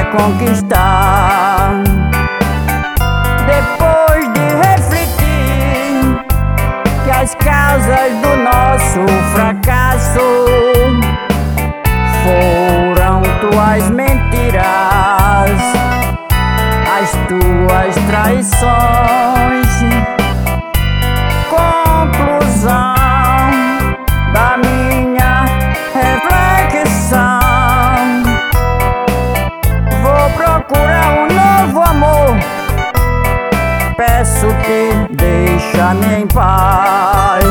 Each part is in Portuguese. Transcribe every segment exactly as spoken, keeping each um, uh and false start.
reconquistar. Depois de refletir que as causas do nosso fracasso foram tuas mentiras, as tuas traições. Conclusão da minha reflexão: vou procurar um novo amor. Peço-te, deixa-me em paz.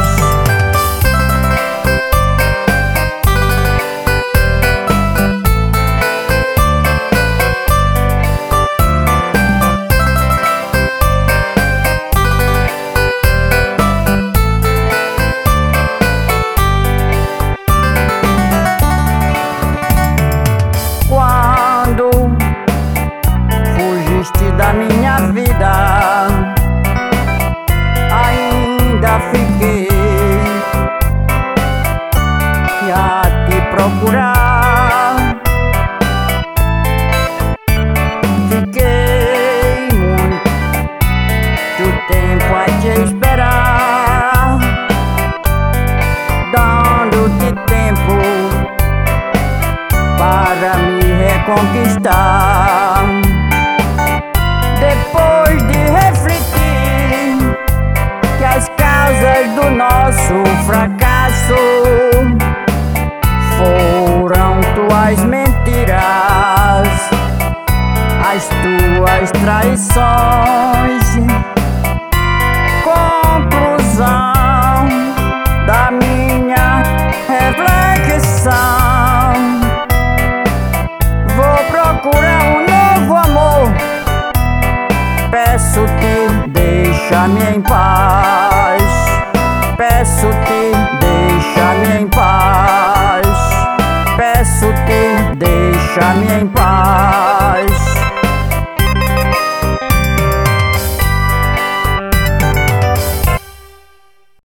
Da minha vida, ainda fiquei a te procurar. Fiquei muito tempo a te esperar, dando-te tempo para me reconquistar. Depois de refletir que as causas do nosso fracasso foram tuas mentiras, as tuas traições. Conclusão da minha reflexão: vou procurar um novo amor. Peço-te, deixa-me em paz. Peço-te, deixa-me em paz. Peço-te, deixa-me em paz.